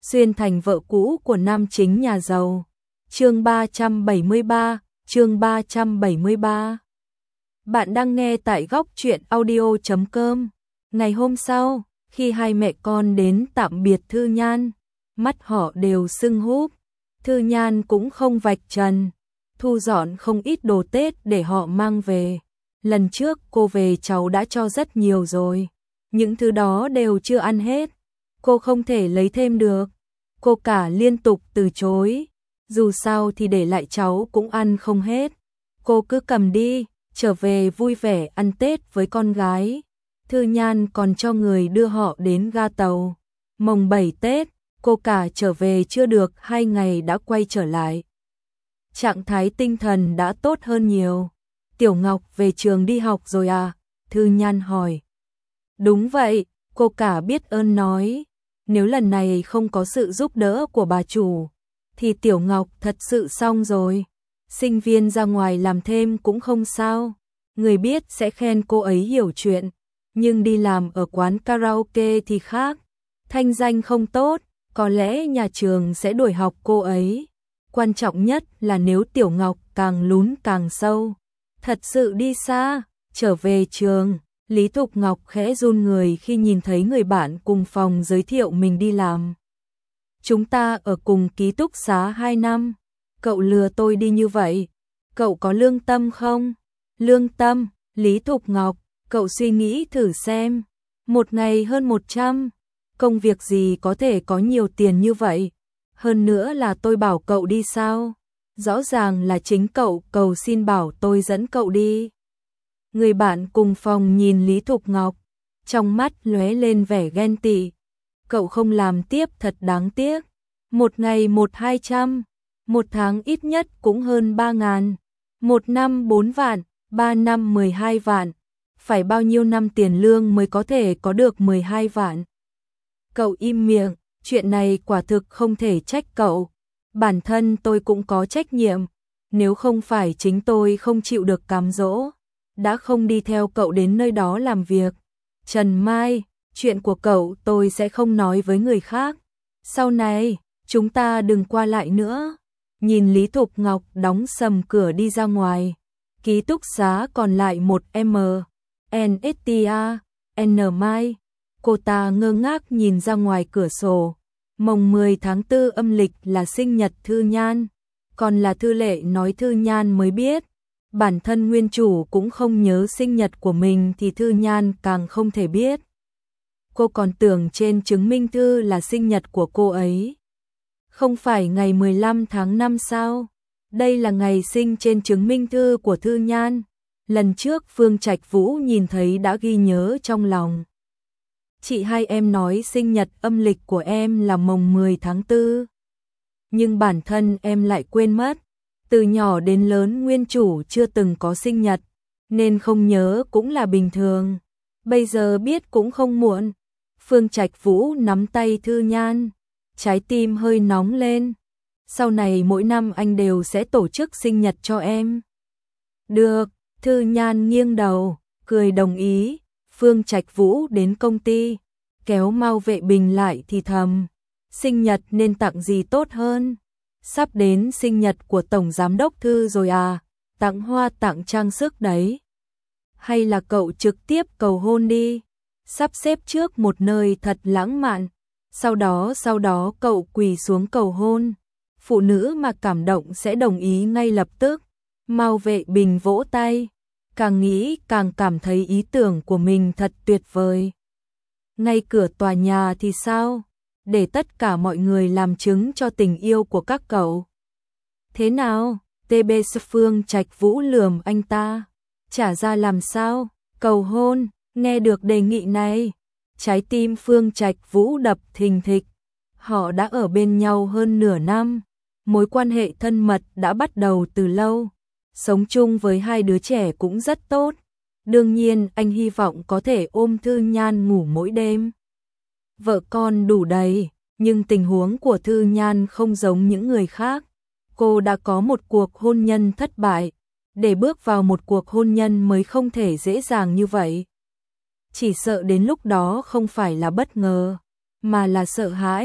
xuyên thành vợ cũ của nam chính nhà giàu. Chương 373, chương 373. Bạn đang nghe tại góc truyện audio.com. Ngày hôm sau, khi hai mẹ con đến tạm biệt Thư Nhan, mắt họ đều sưng húp. Thư Nhan cũng không vạch trần, thu dọn không ít đồ Tết để họ mang về. Lần trước cô về cháu đã cho rất nhiều rồi, những thứ đó đều chưa ăn hết. Cô không thể lấy thêm được. Cô cả liên tục từ chối, dù sao thì để lại cháu cũng ăn không hết. Cô cứ cầm đi, trở về vui vẻ ăn Tết với con gái. Thư Nhan còn cho người đưa họ đến ga tàu. Mồng 7 Tết, cô cả trở về chưa được 2 ngày đã quay trở lại. Trạng thái tinh thần đã tốt hơn nhiều. Tiểu Ngọc về trường đi học rồi à? Thư Nhan hỏi. Đúng vậy, cô cả biết ơn nói. Nếu lần này không có sự giúp đỡ của bà chủ, thì Tiểu Ngọc thật sự xong rồi. Sinh viên ra ngoài làm thêm cũng không sao. Người biết sẽ khen cô ấy hiểu chuyện. Nhưng đi làm ở quán karaoke thì khác. Thanh danh không tốt, có lẽ nhà trường sẽ đuổi học cô ấy. Quan trọng nhất là nếu Tiểu Ngọc càng lún càng sâu, thật sự đi xa, trở về trường. Lý Thục Ngọc khẽ run người khi nhìn thấy người bạn cùng phòng giới thiệu mình đi làm. Chúng ta ở cùng ký túc xá 2 năm. Cậu lừa tôi đi như vậy. Cậu có lương tâm không? Lương tâm, Lý Thục Ngọc, cậu suy nghĩ thử xem. Một ngày hơn 100. Công việc gì có thể có nhiều tiền như vậy? Hơn nữa là tôi bảo cậu đi sao? Rõ ràng là chính cậu cầu xin bảo tôi dẫn cậu đi. Người bạn cùng phòng nhìn Lý Thục Ngọc, trong mắt lóe lên vẻ ghen tị. Cậu không làm tiếp thật đáng tiếc. Một ngày 1-200, một tháng ít nhất cũng hơn 3.000, một năm 4 vạn, 3 năm 12 vạn. Phải bao nhiêu năm tiền lương mới có thể có được 12 vạn? Cậu im miệng, chuyện này quả thực không thể trách cậu. Bản thân tôi cũng có trách nhiệm. Nếu không phải chính tôi không chịu được cám dỗ, đã không đi theo cậu đến nơi đó làm việc. Trần Mai, chuyện của cậu tôi sẽ không nói với người khác. Sau này, chúng ta đừng qua lại nữa. Nhìn Lý Thục Ngọc đóng sầm cửa đi ra ngoài. Ký túc xá còn lại một NSTA, N Mai. Cô ta ngơ ngác nhìn ra ngoài cửa sổ. Mồng 10 tháng 4 âm lịch là sinh nhật Thư Nhan. Còn là Thư Lệ nói Thư Nhan mới biết. Bản thân nguyên chủ cũng không nhớ sinh nhật của mình thì Thư Nhan càng không thể biết. Cô còn tưởng trên chứng minh thư là sinh nhật của cô ấy. Không phải ngày 15 tháng 5 sao? Đây là ngày sinh trên chứng minh thư của Thư Nhan. Lần trước Phương Trạch Vũ nhìn thấy đã ghi nhớ trong lòng. Chị hai em nói sinh nhật âm lịch của em là mồng 10 tháng 4. Nhưng bản thân em lại quên mất. Từ nhỏ đến lớn nguyên chủ chưa từng có sinh nhật, nên không nhớ cũng là bình thường. Bây giờ biết cũng không muộn. Phương Trạch Vũ nắm tay Thư Nhan, trái tim hơi nóng lên. Sau này mỗi năm anh đều sẽ tổ chức sinh nhật cho em. Được, Thư Nhan nghiêng đầu, cười đồng ý. Phương Trạch Vũ đến công ty, kéo Mao Vệ Bình lại thì thầm. Sinh nhật nên tặng gì tốt hơn? Sắp đến sinh nhật của Tổng Giám đốc Thư rồi à, tặng hoa tặng trang sức đấy. Hay là cậu trực tiếp cầu hôn đi, sắp xếp trước một nơi thật lãng mạn, sau đó cậu quỳ xuống cầu hôn. Phụ nữ mà cảm động sẽ đồng ý ngay lập tức. Mao Vệ Bình vỗ tay, càng nghĩ càng cảm thấy ý tưởng của mình thật tuyệt vời. Ngay cửa tòa nhà thì sao? Để tất cả mọi người làm chứng cho tình yêu của các cậu. Thế nào? TB Phương Trạch Vũ lườm anh ta. Trả ra làm sao? Cầu hôn. Nghe được đề nghị này, trái tim Phương Trạch Vũ đập thình thịch. Họ đã ở bên nhau hơn nửa năm. Mối quan hệ thân mật đã bắt đầu từ lâu. Sống chung với hai đứa trẻ cũng rất tốt. Đương nhiên anh hy vọng có thể ôm Thư Nhan ngủ mỗi đêm. Vợ con đủ đầy, nhưng tình huống của Thư Nhan không giống những người khác. Cô đã có một cuộc hôn nhân thất bại, để bước vào một cuộc hôn nhân mới không thể dễ dàng như vậy. Chỉ sợ đến lúc đó không phải là bất ngờ, mà là sợ hãi.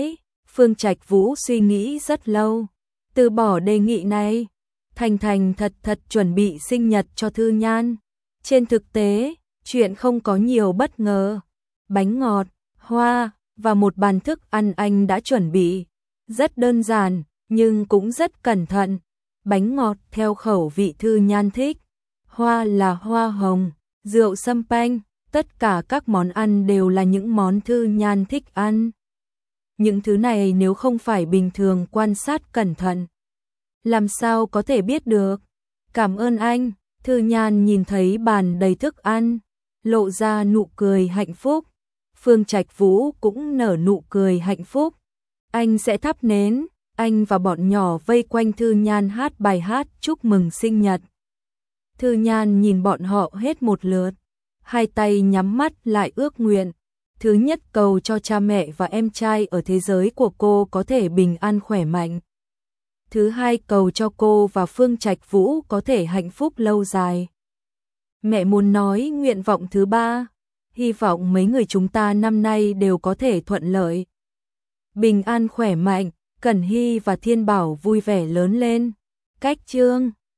Phương Trạch Vũ suy nghĩ rất lâu, từ bỏ đề nghị này, thành thành thật thật chuẩn bị sinh nhật cho Thư Nhan. Trên thực tế, chuyện không có nhiều bất ngờ. Bánh ngọt, hoa và một bàn thức ăn anh đã chuẩn bị. Rất đơn giản, nhưng cũng rất cẩn thận. Bánh ngọt theo khẩu vị Thư Nhan thích. Hoa là hoa hồng, rượu sâm panh, tất cả các món ăn đều là những món Thư Nhan thích ăn. Những thứ này nếu không phải bình thường quan sát cẩn thận, làm sao có thể biết được. Cảm ơn anh. Thư Nhan nhìn thấy bàn đầy thức ăn, lộ ra nụ cười hạnh phúc. Phương Trạch Vũ cũng nở nụ cười hạnh phúc. Anh sẽ thắp nến, anh và bọn nhỏ vây quanh Thư Nhan hát bài hát chúc mừng sinh nhật. Thư Nhan nhìn bọn họ hết một lượt, hai tay nhắm mắt lại ước nguyện. Thứ nhất, cầu cho cha mẹ và em trai ở thế giới của cô có thể bình an khỏe mạnh. Thứ hai, cầu cho cô và Phương Trạch Vũ có thể hạnh phúc lâu dài. Mẹ muốn nói nguyện vọng thứ ba, hy vọng mấy người chúng ta năm nay đều có thể thuận lợi. Bình an khỏe mạnh, Cẩn Hy và Thiên Bảo vui vẻ lớn lên. Cách chương